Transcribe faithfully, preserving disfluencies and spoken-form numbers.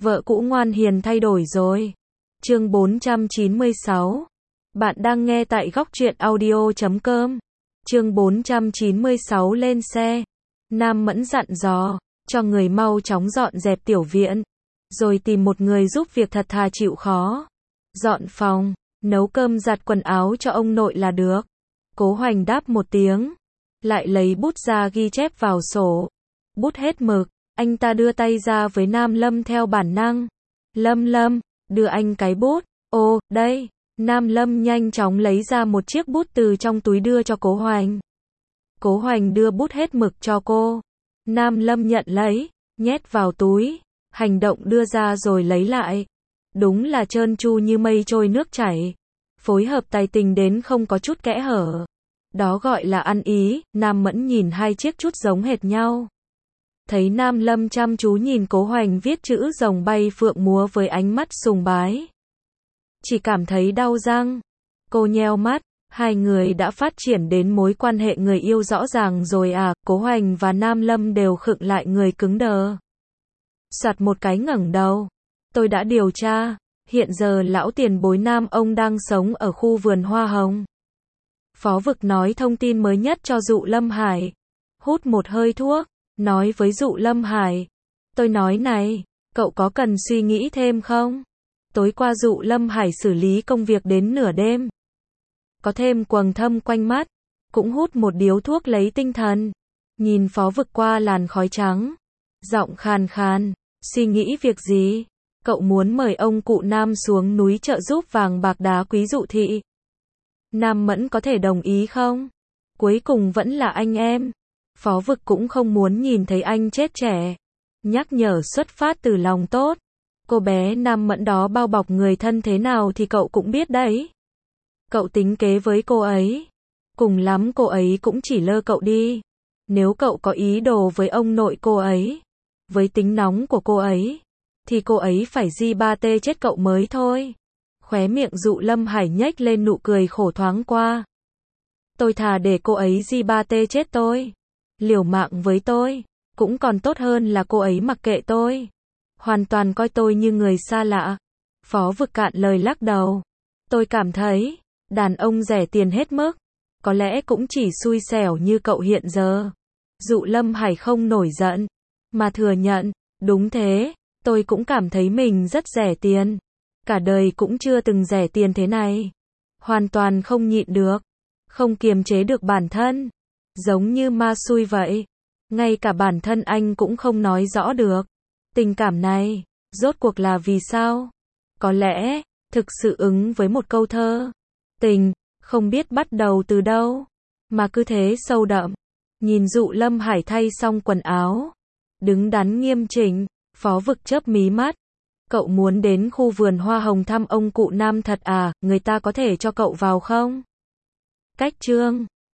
Vợ cũ ngoan hiền thay đổi rồi. Chương bốn trăm chín mươi sáu. Bạn đang nghe tại góc truyện audio chấm com. Chương bốn trăm chín mươi sáu lên xe. Nam Mẫn dặn dò, cho người mau chóng dọn dẹp tiểu viện, rồi tìm một người giúp việc thật thà chịu khó. Dọn phòng, nấu cơm giặt quần áo cho ông nội là được. Cố Hoành đáp một tiếng, lại lấy bút ra ghi chép vào sổ. Bút hết mực, anh ta đưa tay ra với Nam Lâm theo bản năng. Lâm Lâm, đưa anh cái bút. Ồ, đây. Nam Lâm nhanh chóng lấy ra một chiếc bút từ trong túi đưa cho Cố Hoành. Cố Hoành đưa bút hết mực cho cô. Nam Lâm nhận lấy, nhét vào túi, hành động đưa ra rồi lấy lại. Đúng là trơn tru như mây trôi nước chảy. Phối hợp tài tình đến không có chút kẽ hở. Đó gọi là ăn ý. Nam Mẫn nhìn hai chiếc chút giống hệt nhau. Thấy Nam Lâm chăm chú nhìn Cố Hoành viết chữ rồng bay phượng múa với ánh mắt sùng bái. Chỉ cảm thấy đau răng. Cô nheo mắt, hai người đã phát triển đến mối quan hệ người yêu rõ ràng rồi à. Cố Hoành và Nam Lâm đều khựng lại người cứng đờ. Soạt một cái ngẩng đầu. Tôi đã điều tra, hiện giờ lão tiền bối Nam ông đang sống ở khu vườn hoa hồng. Phó Vực nói thông tin mới nhất cho Dụ Lâm Hải. Hút một hơi thuốc, nói với Dụ Lâm Hải. Tôi nói này, cậu có cần suy nghĩ thêm không? Tối qua Dụ Lâm Hải xử lý công việc đến nửa đêm. Có thêm quầng thâm quanh mắt, cũng hút một điếu thuốc lấy tinh thần. Nhìn Phó Vực qua làn khói trắng. Giọng khàn khàn, suy nghĩ việc gì? Cậu muốn mời ông cụ Nam xuống núi trợ giúp vàng bạc đá quý Dụ thị. Nam Mẫn có thể đồng ý không? Cuối cùng vẫn là anh em. Phó Vực cũng không muốn nhìn thấy anh chết trẻ. Nhắc nhở xuất phát từ lòng tốt. Cô bé Nam Mẫn đó bao bọc người thân thế nào thì cậu cũng biết đấy. Cậu tính kế với cô ấy. Cùng lắm cô ấy cũng chỉ lơ cậu đi. Nếu cậu có ý đồ với ông nội cô ấy, với tính nóng của cô ấy, thì cô ấy phải di ba tê chết cậu mới thôi. Khóe miệng Dụ Lâm Hải nhếch lên nụ cười khổ thoáng qua. Tôi thà để cô ấy di ba tê chết tôi. Liều mạng với tôi, cũng còn tốt hơn là cô ấy mặc kệ tôi. Hoàn toàn coi tôi như người xa lạ. Phó Vực cạn lời lắc đầu. Tôi cảm thấy, đàn ông rẻ tiền hết mức, có lẽ cũng chỉ xui xẻo như cậu hiện giờ. Dụ Lâm Hải không nổi giận, mà thừa nhận, đúng thế, tôi cũng cảm thấy mình rất rẻ tiền. Cả đời cũng chưa từng rẻ tiền thế này. Hoàn toàn không nhịn được, không kiềm chế được bản thân. Giống như ma xui vậy. Ngay cả bản thân anh cũng không nói rõ được. Tình cảm này, rốt cuộc là vì sao? Có lẽ, thực sự ứng với một câu thơ. Tình, không biết bắt đầu từ đâu, mà cứ thế sâu đậm. Nhìn Dụ Lâm Hải thay xong quần áo, đứng đắn nghiêm chỉnh, Phó Vực chớp mí mắt. Cậu muốn đến khu vườn hoa hồng thăm ông cụ Nam thật à, người ta có thể cho cậu vào không? Cách chương